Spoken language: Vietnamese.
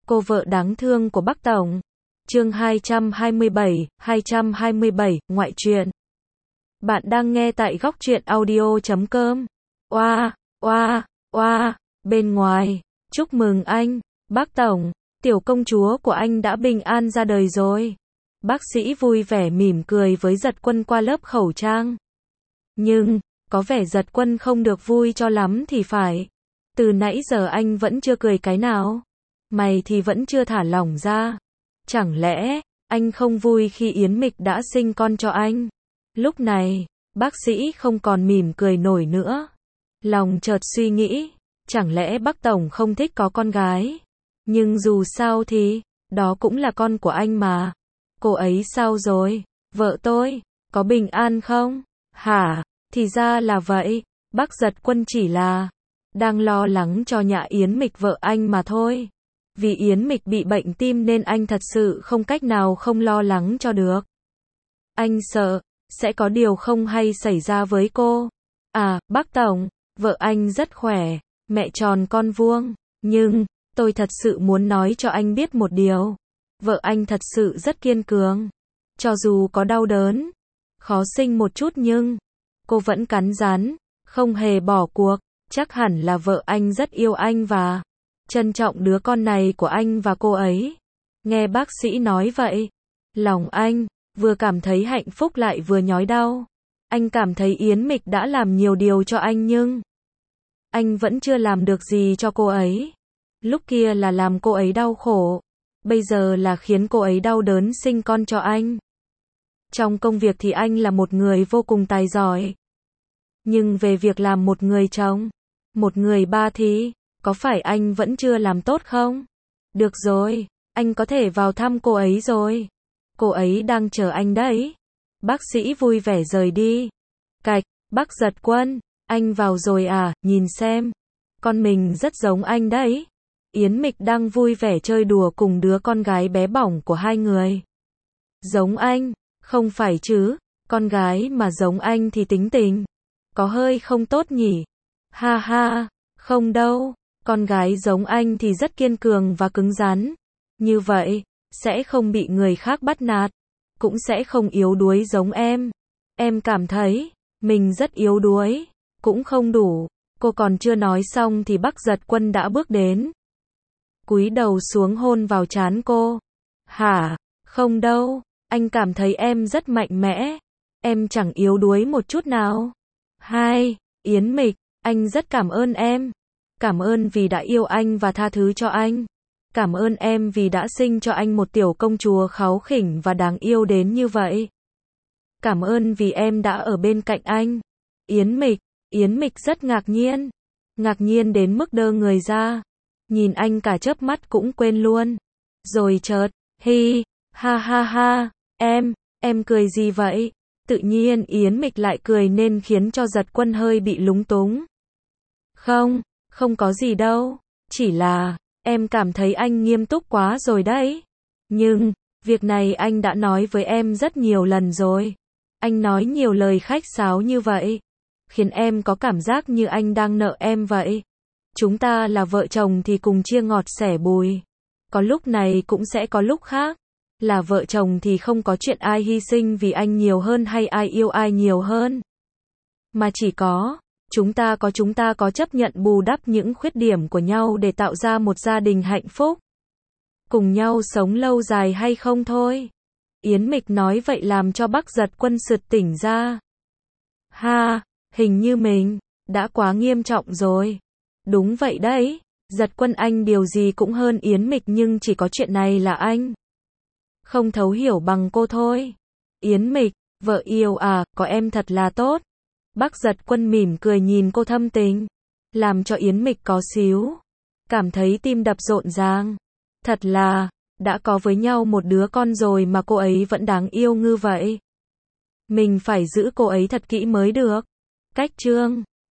Cô vợ đáng thương của Bác Tổng. Chương 227, ngoại truyện. Bạn đang nghe tại góc truyện audio.com. Oa, oa, oa, bên ngoài. Chúc mừng anh, Bác Tổng. Tiểu công chúa của anh đã bình an ra đời rồi. Bác sĩ vui vẻ mỉm cười với Giật Quân qua lớp khẩu trang. Nhưng, có vẻ Giật Quân không được vui cho lắm thì phải. Từ nãy giờ anh vẫn chưa cười cái nào. Mày thì vẫn chưa thả lỏng ra. Chẳng lẽ, anh không vui khi Yến Mịch đã sinh con cho anh? Lúc này, bác sĩ không còn mỉm cười nổi nữa. Lòng chợt suy nghĩ, chẳng lẽ bác Tổng không thích có con gái? Nhưng dù sao thì, đó cũng là con của anh mà. Cô ấy sao rồi? Vợ tôi, có bình an không? Hả? Thì ra là vậy, bác Giật Quân chỉ là đang lo lắng cho Nhã Yến Mịch vợ anh mà thôi. Vì Yến Mịch bị bệnh tim nên anh thật sự không cách nào không lo lắng cho được. Anh sợ, sẽ có điều không hay xảy ra với cô. À, bác Tổng, vợ anh rất khỏe, mẹ tròn con vuông. Nhưng, tôi thật sự muốn nói cho anh biết một điều. Vợ anh thật sự rất kiên cường. Cho dù có đau đớn, khó sinh một chút nhưng, cô vẫn cắn rắn, không hề bỏ cuộc. Chắc hẳn là vợ anh rất yêu anh và trân trọng đứa con này của anh và cô ấy. Nghe bác sĩ nói vậy, lòng anh vừa cảm thấy hạnh phúc lại vừa nhói đau. Anh cảm thấy Yến Mịch đã làm nhiều điều cho anh nhưng anh vẫn chưa làm được gì cho cô ấy. Lúc kia là làm cô ấy đau khổ, bây giờ là khiến cô ấy đau đớn sinh con cho anh. Trong công việc thì anh là một người vô cùng tài giỏi. Nhưng về việc làm một người chồng, một người ba thì, có phải anh vẫn chưa làm tốt không? Được rồi, anh có thể vào thăm cô ấy rồi. Cô ấy đang chờ anh đấy. Bác sĩ vui vẻ rời đi. Cạch, bác Giật Quân, anh vào rồi à, nhìn xem. Con mình rất giống anh đấy. Yến Mịch đang vui vẻ chơi đùa cùng đứa con gái bé bỏng của hai người. Giống anh, không phải chứ, con gái mà giống anh thì tính tình có hơi không tốt nhỉ? Ha ha, không đâu, con gái giống anh thì rất kiên cường và cứng rắn. Như vậy, sẽ không bị người khác bắt nạt, cũng sẽ không yếu đuối giống em. Em cảm thấy, mình rất yếu đuối, cũng không đủ. Cô còn chưa nói xong thì bác Giật Quân đã bước đến. Cúi đầu xuống hôn vào trán cô. Hả, không đâu, anh cảm thấy em rất mạnh mẽ. Em chẳng yếu đuối một chút nào. Hai, Yến Mịch, anh rất cảm ơn em. Cảm ơn vì đã yêu anh và tha thứ cho anh. Cảm ơn em vì đã sinh cho anh một tiểu công chúa kháu khỉnh và đáng yêu đến như vậy. Cảm ơn vì em đã ở bên cạnh anh. Yến Mịch rất ngạc nhiên. Ngạc nhiên đến mức đơ người ra. Nhìn anh cả chớp mắt cũng quên luôn. Rồi chợt, hi, ha ha ha, em cười gì vậy? Tự nhiên Yến Mịch lại cười nên khiến cho Giật Quân hơi bị lúng túng. Không có gì đâu. Chỉ là, em cảm thấy anh nghiêm túc quá rồi đấy. Nhưng, việc này anh đã nói với em rất nhiều lần rồi. Anh nói nhiều lời khách sáo như vậy, khiến em có cảm giác như anh đang nợ em vậy. Chúng ta là vợ chồng thì cùng chia ngọt sẻ bùi. Có lúc này cũng sẽ có lúc khác. Là vợ chồng thì không có chuyện ai hy sinh vì anh nhiều hơn hay ai yêu ai nhiều hơn. Mà chỉ có, chúng ta có chấp nhận bù đắp những khuyết điểm của nhau để tạo ra một gia đình hạnh phúc. Cùng nhau sống lâu dài hay không thôi. Yến Mịch nói vậy làm cho bác Giật Quân sực tỉnh ra. Ha, hình như mình đã quá nghiêm trọng rồi. Đúng vậy đấy, Giật Quân anh điều gì cũng hơn Yến Mịch nhưng chỉ có chuyện này là anh không thấu hiểu bằng cô thôi. Yến Mịch, vợ yêu à, có em thật là tốt. Bác Giật Quân mỉm cười nhìn cô thâm tình, làm cho Yến Mịch có xíu cảm thấy tim đập rộn ràng. Thật là, đã có với nhau một đứa con rồi mà cô ấy vẫn đáng yêu như vậy. Mình phải giữ cô ấy thật kỹ mới được. Cách chương